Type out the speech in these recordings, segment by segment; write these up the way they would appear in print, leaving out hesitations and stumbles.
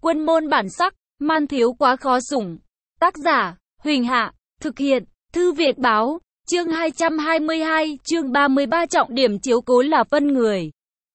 Quân môn bản sắc, man thiếu quá khó sủng. Tác giả, Huỳnh Hạ, thực hiện, Thư viện báo, chương 222, chương 33 trọng điểm chiếu cố là phân người.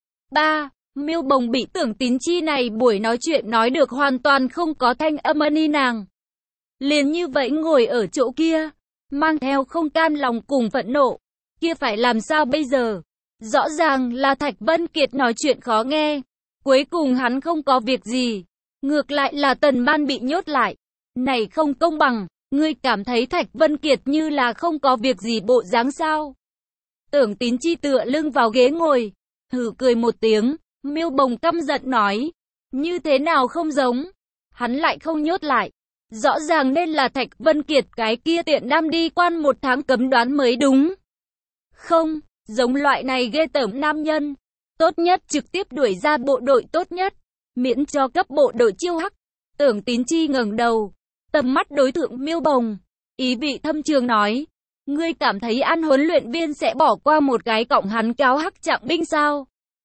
3. Miêu Bồng bị Tưởng Tín Chi này buổi nói chuyện nói được hoàn toàn không có thanh âm ni nàng. Liền như vậy ngồi ở chỗ kia, mang theo không cam lòng cùng phẫn nộ. Kia phải làm sao bây giờ? Rõ ràng là Thạch Vân Kiệt nói chuyện khó nghe. Cuối cùng hắn không có việc gì. Ngược lại là Tần Ban bị nhốt lại. Này không công bằng, ngươi cảm thấy Thạch Vân Kiệt như là không có việc gì bộ dáng sao? Tưởng Tín Chi tựa lưng vào ghế ngồi, hừ cười một tiếng. Miêu Bồng căm giận nói, như thế nào không giống? Hắn lại không nhốt lại. Rõ ràng nên là Thạch Vân Kiệt cái kia tiện nam đi quan 1 tháng cấm đoán mới đúng. Không, giống loại này ghê tởm nam nhân, tốt nhất trực tiếp đuổi ra bộ đội tốt nhất, miễn cho cấp bộ đội chiêu hắc. Tưởng Tín Chi ngẩng đầu, tầm mắt đối tượng Miêu Bồng, ý vị thâm trường nói, ngươi cảm thấy An huấn luyện viên sẽ bỏ qua một cái cọng hắn cáo hắc trạng binh sao?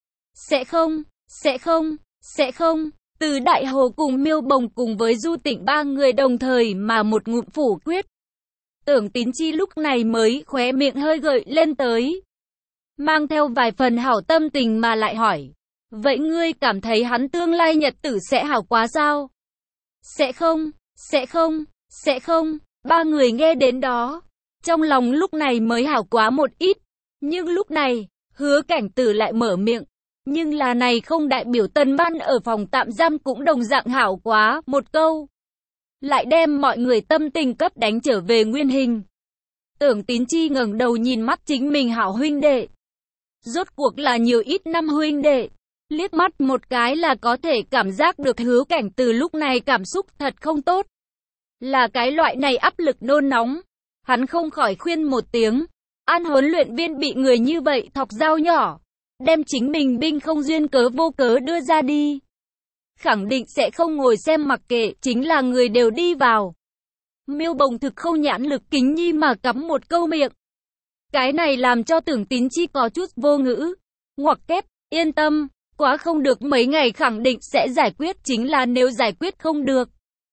Sẽ không, sẽ không, sẽ không. Từ Đại Hồ cùng Miêu Bồng cùng với Du Tịnh 3 người đồng thời mà một ngụm phủ quyết. Tưởng Tín Chi lúc này mới khóe miệng hơi gợi lên tới, mang theo vài phần hảo tâm tình mà lại hỏi, vậy ngươi cảm thấy hắn tương lai nhật tử sẽ hảo quá sao? Sẽ không, sẽ không, sẽ không. 3 người nghe đến đó, trong lòng lúc này mới hảo quá một ít. Nhưng lúc này, Hứa Cảnh Tử lại mở miệng, nhưng là này không đại biểu Tần Ban ở phòng tạm giam cũng đồng dạng hảo quá, một câu lại đem mọi người tâm tình cấp đánh trở về nguyên hình. Tưởng Tín Chi ngẩng đầu nhìn mắt chính mình hảo huynh đệ. Rốt cuộc là nhiều ít năm huynh đệ, liếc mắt một cái là có thể cảm giác được Hứa Cảnh Từ lúc này cảm xúc thật không tốt. Là cái loại này áp lực nôn nóng, hắn không khỏi khuyên một tiếng. An huấn luyện viên bị người như vậy thọc dao nhỏ, đem chính mình binh không duyên cớ vô cớ đưa ra đi, khẳng định sẽ không ngồi xem mặc kệ, chính là người đều đi vào. Miêu Bồng thực không nhãn lực kính nhi mà cắm một câu miệng. Cái này làm cho Tưởng Tín Chi có chút vô ngữ. Ngoặc kép, yên tâm, quá không được mấy ngày khẳng định sẽ giải quyết, chính là nếu giải quyết không được,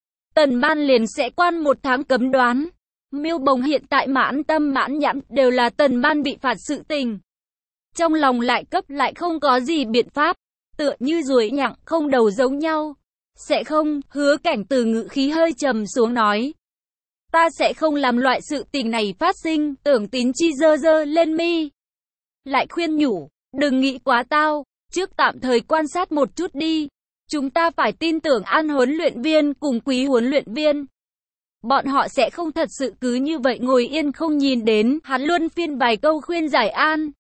Tần Ban liền sẽ quan 1 tháng cấm đoán. Miêu Bồng hiện tại mãn tâm mãn nhãn đều là Tần Ban bị phạt sự tình. Trong lòng lại cấp lại không có gì biện pháp, tựa như ruồi nhặng không đầu giống nhau. Sẽ không, Hứa Cảnh Từ ngữ khí hơi trầm xuống nói, ta sẽ không làm loại sự tình này phát sinh. Tưởng Tín Chi giơ giơ lên mi, lại khuyên nhủ, đừng nghĩ quá tao, trước tạm thời quan sát một chút đi. Chúng ta phải tin tưởng An huấn luyện viên cùng Quý huấn luyện viên. Bọn họ sẽ không thật sự cứ như vậy ngồi yên không nhìn đến. Hắn luân phiên vài câu khuyên giải an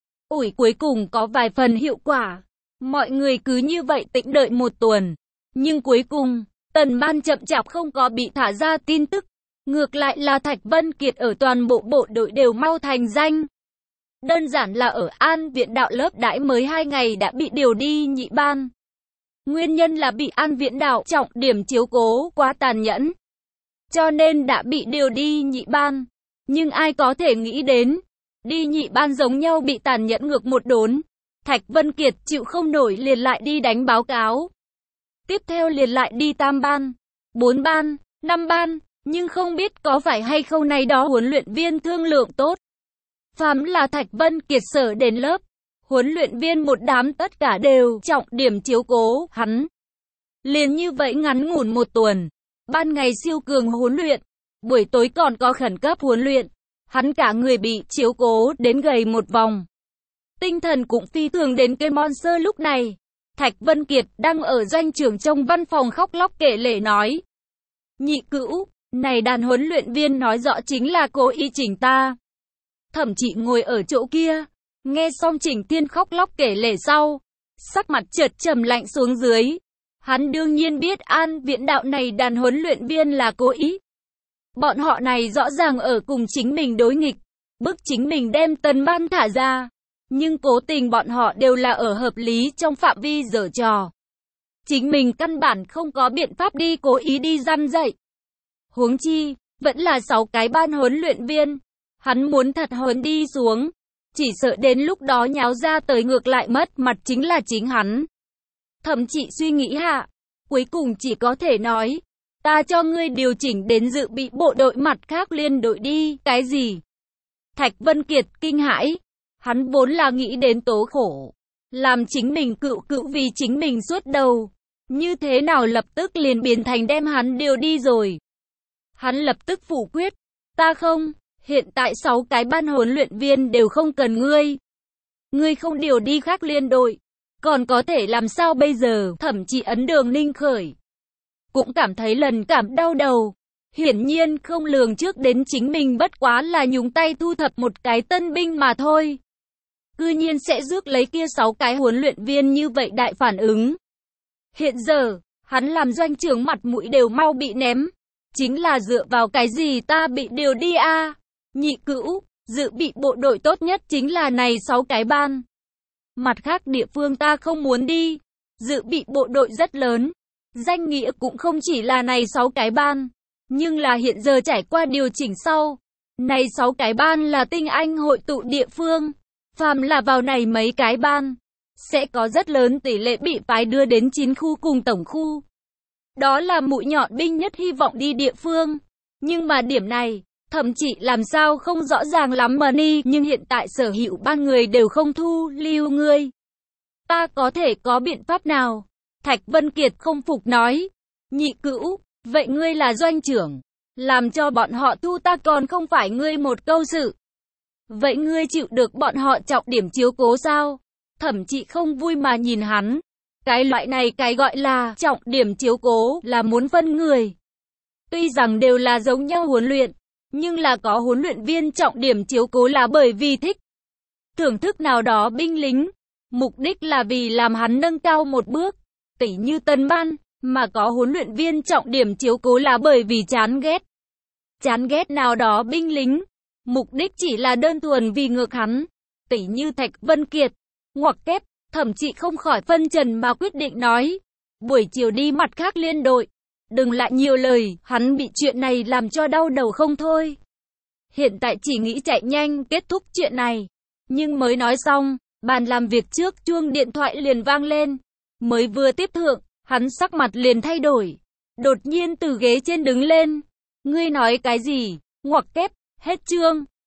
ủi cuối cùng có vài phần hiệu quả. Mọi người cứ như vậy tĩnh đợi 1 tuần. Nhưng cuối cùng, Tần Ban chậm chạp không có bị thả ra tin tức. Ngược lại là Thạch Vân Kiệt ở toàn bộ bộ đội đều mau thành danh. Đơn giản là ở An Viện Đạo lớp đãi mới 2 ngày đã bị điều đi nhị ban. Nguyên nhân là bị An Viện Đạo trọng điểm chiếu cố quá tàn nhẫn, cho nên đã bị điều đi nhị ban. Nhưng ai có thể nghĩ đến, đi nhị ban giống nhau bị tàn nhẫn ngược một đốn. Thạch Vân Kiệt chịu không nổi liền lại đi đánh báo cáo. Tiếp theo liền lại đi 3 ban, 4 ban, 5 ban. Nhưng không biết có phải hay không này đó huấn luyện viên thương lượng tốt. Phàm là Thạch Vân Kiệt sở đến lớp, huấn luyện viên một đám tất cả đều trọng điểm chiếu cố hắn. Liền như vậy ngắn ngủn 1 tuần, ban ngày siêu cường huấn luyện, buổi tối còn có khẩn cấp huấn luyện, hắn cả người bị chiếu cố đến gầy một vòng. Tinh thần cũng phi thường đến cái monster lúc này. Thạch Vân Kiệt đang ở doanh trưởng trong văn phòng khóc lóc kể lể nói, nhị cữu, này đàn huấn luyện viên nói rõ chính là cố ý chỉnh ta. Thẩm Trị ngồi ở chỗ kia, nghe xong Trình Thiên khóc lóc kể lể sau, sắc mặt chợt trầm lạnh xuống dưới. Hắn đương nhiên biết An Viện Đạo này đàn huấn luyện viên là cố ý. Bọn họ này rõ ràng ở cùng chính mình đối nghịch, bức chính mình đem Tần Ban thả ra. Nhưng cố tình bọn họ đều là ở hợp lý trong phạm vi giở trò. Chính mình căn bản không có biện pháp đi cố ý đi răn dạy. Huống chi, vẫn là 6 cái ban huấn luyện viên. Hắn muốn thật huấn đi xuống, chỉ sợ đến lúc đó nháo ra tới ngược lại mất mặt chính là chính hắn. Thậm chí suy nghĩ hạ, cuối cùng chỉ có thể nói, ta cho ngươi điều chỉnh đến dự bị bộ đội mặt khác liên đội đi. Cái gì? Thạch Vân Kiệt kinh hãi, hắn vốn là nghĩ đến tố khổ, làm chính mình cựu vì chính mình suốt đầu, như thế nào lập tức liền biến thành đem hắn điều đi rồi. Hắn lập tức phủ quyết, ta không, hiện tại 6 cái ban huấn luyện viên đều không cần ngươi. Ngươi không điều đi khác liên đội, còn có thể làm sao bây giờ? Thậm chí Ấn Đường Ninh Khởi cũng cảm thấy lần cảm đau đầu. Hiển nhiên không lường trước đến chính mình bất quá là nhúng tay thu thập một cái tân binh mà thôi. Cư nhiên sẽ rước lấy kia 6 cái huấn luyện viên như vậy đại phản ứng. Hiện giờ, hắn làm doanh trưởng mặt mũi đều mau bị ném. Chính là dựa vào cái gì ta bị điều đi a? Nhị Cữu, dự bị bộ đội tốt nhất chính là này 6 cái ban. Mặt khác địa phương ta không muốn đi. Dự bị bộ đội rất lớn. Danh nghĩa cũng không chỉ là này 6 cái ban. Nhưng là hiện giờ trải qua điều chỉnh sau. Này 6 cái ban là tinh anh hội tụ địa phương. Phàm là vào này mấy cái ban, sẽ có rất lớn tỷ lệ bị phái đưa đến 9 khu cùng tổng khu. Đó là mũi nhọn binh nhất hy vọng đi địa phương. Nhưng mà điểm này, thậm chí làm sao không rõ ràng lắm mà ni. Nhưng hiện tại sở hữu ban người đều không thu lưu ngươi. Ta có thể có biện pháp nào? Thạch Vân Kiệt không phục nói. Nhị Cữu, vậy ngươi là doanh trưởng, làm cho bọn họ thu ta còn không phải ngươi một câu sự. Vậy ngươi chịu được bọn họ trọng điểm chiếu cố sao? Thậm chí không vui mà nhìn hắn. Cái loại này cái gọi là trọng điểm chiếu cố là muốn phân người. Tuy rằng đều là giống nhau huấn luyện, nhưng là có huấn luyện viên trọng điểm chiếu cố là bởi vì thích thưởng thức nào đó binh lính. Mục đích là vì làm hắn nâng cao một bước, tỉ như tân ban, mà có huấn luyện viên trọng điểm chiếu cố là bởi vì chán ghét. Chán ghét nào đó binh lính. Mục đích chỉ là đơn thuần vì ngược hắn, tỉ như Thạch Vân Kiệt, ngoặc kép, thậm chí không khỏi phân trần mà quyết định nói. Buổi chiều đi mặt khác liên đội, đừng lại nhiều lời, hắn bị chuyện này làm cho đau đầu không thôi. Hiện tại chỉ nghĩ chạy nhanh kết thúc chuyện này. Nhưng mới nói xong, bàn làm việc trước chuông điện thoại liền vang lên. Mới vừa tiếp thượng, hắn sắc mặt liền thay đổi. Đột nhiên từ ghế trên đứng lên. Ngươi nói cái gì? Ngoặc kép. Hết chương.